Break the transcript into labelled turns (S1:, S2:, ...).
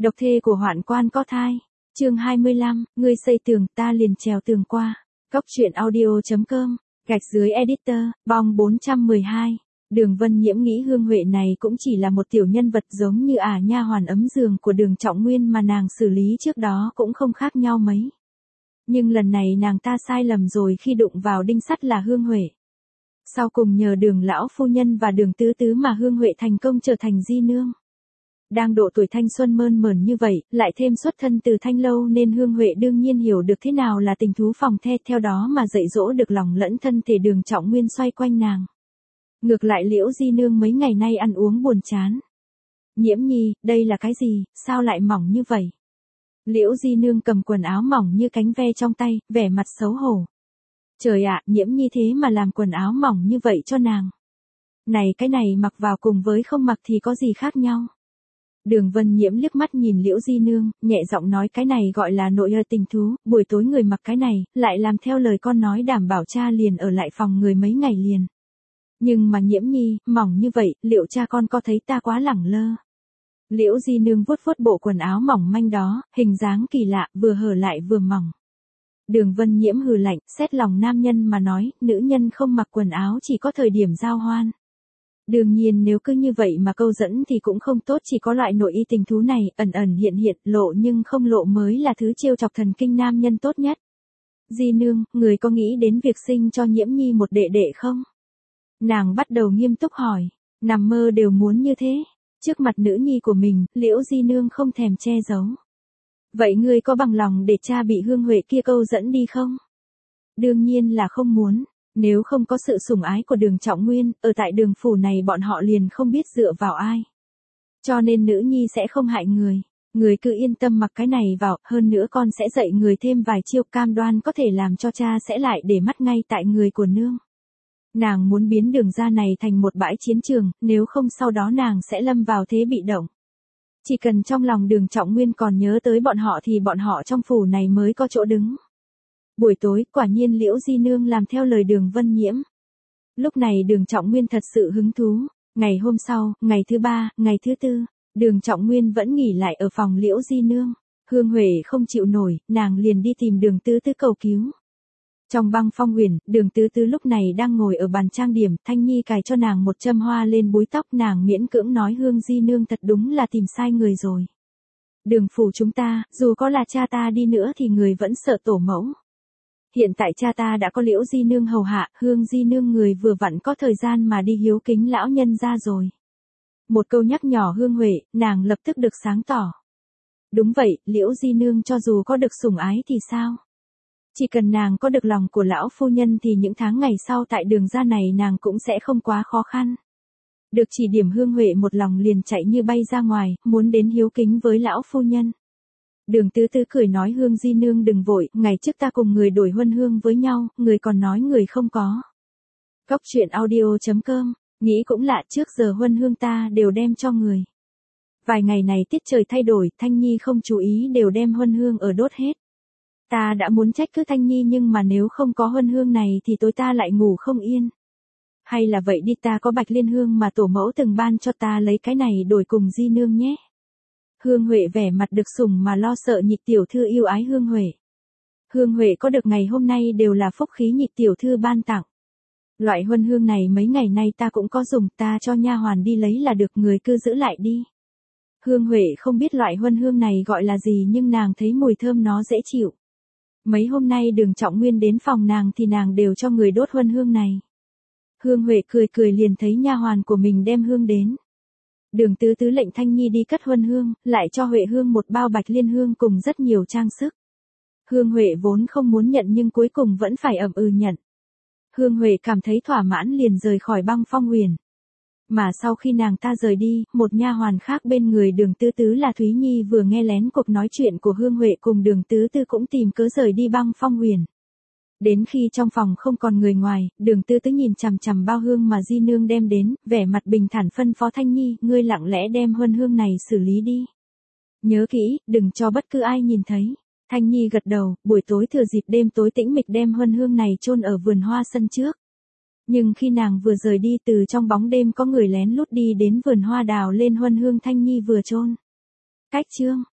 S1: Độc thê của hoạn quan có thai. Chương 25, ngươi xây tường, ta liền trèo tường qua. Cốc truyện audio.com, /editor, bong 412. Đường Vân Nhiễm nghĩ Hương Huệ này cũng chỉ là một tiểu nhân vật giống như nha hoàn ấm giường của Đường Trọng Nguyên mà nàng xử lý trước đó cũng không khác nhau mấy. Nhưng lần này nàng ta sai lầm rồi khi đụng vào đinh sắt là Hương Huệ. Sau cùng nhờ Đường lão phu nhân và Đường tứ tứ mà Hương Huệ thành công trở thành di nương. Đang độ tuổi thanh xuân mơn mởn như vậy, lại thêm xuất thân từ Thanh lâu nên Hương Huệ đương nhiên hiểu được thế nào là tình thú phòng the, theo đó mà dạy dỗ được lòng lẫn thân thể Đường Trọng Nguyên xoay quanh nàng. Ngược lại Liễu di nương mấy ngày nay ăn uống buồn chán. Nhiễm nhi, đây là cái gì, sao lại mỏng như vậy? Liễu di nương cầm quần áo mỏng như cánh ve trong tay, vẻ mặt xấu hổ. Trời ạ, Nhiễm nhi thế mà làm quần áo mỏng như vậy cho nàng. Này cái này mặc vào cùng với không mặc thì có gì khác nhau? Đường Vân Nhiễm liếc mắt nhìn Liễu di nương, nhẹ giọng nói cái này gọi là nội tình thú, buổi tối người mặc cái này, lại làm theo lời con nói đảm bảo cha liền ở lại phòng người mấy ngày liền. Nhưng mà Nhiễm nhi, mỏng như vậy, liệu cha con có thấy ta quá lẳng lơ? Liễu di nương vuốt vuốt bộ quần áo mỏng manh đó, hình dáng kỳ lạ, vừa hở lại vừa mỏng. Đường Vân Nhiễm hừ lạnh, xét lòng nam nhân mà nói, nữ nhân không mặc quần áo chỉ có thời điểm giao hoan. Đương nhiên nếu cứ như vậy mà câu dẫn thì cũng không tốt, chỉ có loại nội y tình thú này, ẩn ẩn hiện hiện, lộ nhưng không lộ mới là thứ trêu chọc thần kinh nam nhân tốt nhất. Di nương, người có nghĩ đến việc sinh cho Nhiễm nhi một đệ đệ không? Nàng bắt đầu nghiêm túc hỏi, nằm mơ đều muốn như thế. Trước mặt nữ nhi của mình, Liễu di nương không thèm che giấu. Vậy ngươi có bằng lòng để cha bị Hương Huệ kia câu dẫn đi không? Đương nhiên là không muốn. Nếu không có sự sủng ái của Đường Trọng Nguyên, ở tại Đường phủ này bọn họ liền không biết dựa vào ai. Cho nên nữ nhi sẽ không hại người. Người cứ yên tâm mặc cái này vào, hơn nữa con sẽ dạy người thêm vài chiêu, cam đoan có thể làm cho cha sẽ lại để mắt ngay tại người của nương. Nàng muốn biến Đường gia này thành một bãi chiến trường, nếu không sau đó nàng sẽ lâm vào thế bị động. Chỉ cần trong lòng Đường Trọng Nguyên còn nhớ tới bọn họ thì bọn họ trong phủ này mới có chỗ đứng. Buổi tối, quả nhiên Liễu di nương làm theo lời Đường Vân Nhiễm. Lúc này Đường Trọng Nguyên thật sự hứng thú. Ngày hôm sau, ngày thứ ba, ngày thứ tư, Đường Trọng Nguyên vẫn nghỉ lại ở phòng Liễu di nương. Hương Huệ không chịu nổi, nàng liền đi tìm Đường tứ tứ cầu cứu. Trong băng phong huyền, Đường tứ tứ lúc này đang ngồi ở bàn trang điểm, Thanh Nhi cài cho nàng một châm hoa lên búi tóc, nàng miễn cưỡng nói Hương di nương thật đúng là tìm sai người rồi. Đường phủ chúng ta, dù có là cha ta đi nữa thì người vẫn sợ tổ mẫu. Hiện tại cha ta đã có Liễu di nương hầu hạ, Hương di nương người vừa vặn có thời gian mà đi hiếu kính lão nhân ra rồi. Một câu nhắc nhỏ Hương Huệ, nàng lập tức được sáng tỏ. Đúng vậy, Liễu di nương cho dù có được sủng ái thì sao? Chỉ cần nàng có được lòng của lão phu nhân thì những tháng ngày sau tại Đường gia này nàng cũng sẽ không quá khó khăn. Được chỉ điểm Hương Huệ một lòng liền chạy như bay ra ngoài, muốn đến hiếu kính với lão phu nhân. Đường tứ tứ cười nói Hương di nương đừng vội, ngày trước ta cùng người đổi huân hương với nhau, người còn nói người không có. Cốc truyện audio.com, nghĩ cũng lạ, trước giờ huân hương ta đều đem cho người. Vài ngày này tiết trời thay đổi, Thanh Nhi không chú ý đều đem huân hương ở đốt hết. Ta đã muốn trách cứ Thanh Nhi nhưng mà nếu không có huân hương này thì tối ta lại ngủ không yên. Hay là vậy đi, ta có bạch liên hương mà tổ mẫu từng ban cho, ta lấy cái này đổi cùng di nương nhé. Hương Huệ vẻ mặt được sủng mà lo sợ Nhị tiểu thư yêu ái Hương Huệ. Hương Huệ có được ngày hôm nay đều là phúc khí Nhị tiểu thư ban tặng. Loại huân hương này mấy ngày nay ta cũng có dùng, ta cho nha hoàn đi lấy là được, người cứ giữ lại đi. Hương Huệ không biết loại huân hương này gọi là gì nhưng nàng thấy mùi thơm nó dễ chịu. Mấy hôm nay Đường Trọng Nguyên đến phòng nàng thì nàng đều cho người đốt huân hương này. Hương Huệ cười cười liền thấy nha hoàn của mình đem hương đến. Đường tứ tứ lệnh Thanh Nhi đi cất huân hương, lại cho Huệ hương một bao bạch liên hương cùng rất nhiều trang sức. Hương Huệ vốn không muốn nhận nhưng cuối cùng vẫn phải ậm ừ nhận. Hương Huệ cảm thấy thỏa mãn liền rời khỏi băng phong huyền. Mà sau khi nàng ta rời đi, một nha hoàn khác bên người Đường tứ tứ là Thúy Nhi vừa nghe lén cuộc nói chuyện của Hương Huệ cùng Đường tứ tứ cũng tìm cớ rời đi băng phong huyền. Đến khi trong phòng không còn người ngoài, Đường tứ tứ nhìn chằm chằm bao hương mà di nương đem đến, vẻ mặt bình thản phân phó Thanh Nhi, ngươi lặng lẽ đem huân hương này xử lý đi. Nhớ kỹ, đừng cho bất cứ ai nhìn thấy. Thanh Nhi gật đầu, buổi tối thừa dịp đêm tối tĩnh mịch đem huân hương này chôn ở vườn hoa sân trước. Nhưng khi nàng vừa rời đi từ trong bóng đêm có người lén lút đi đến vườn hoa đào lên huân hương Thanh Nhi vừa chôn. Cách chương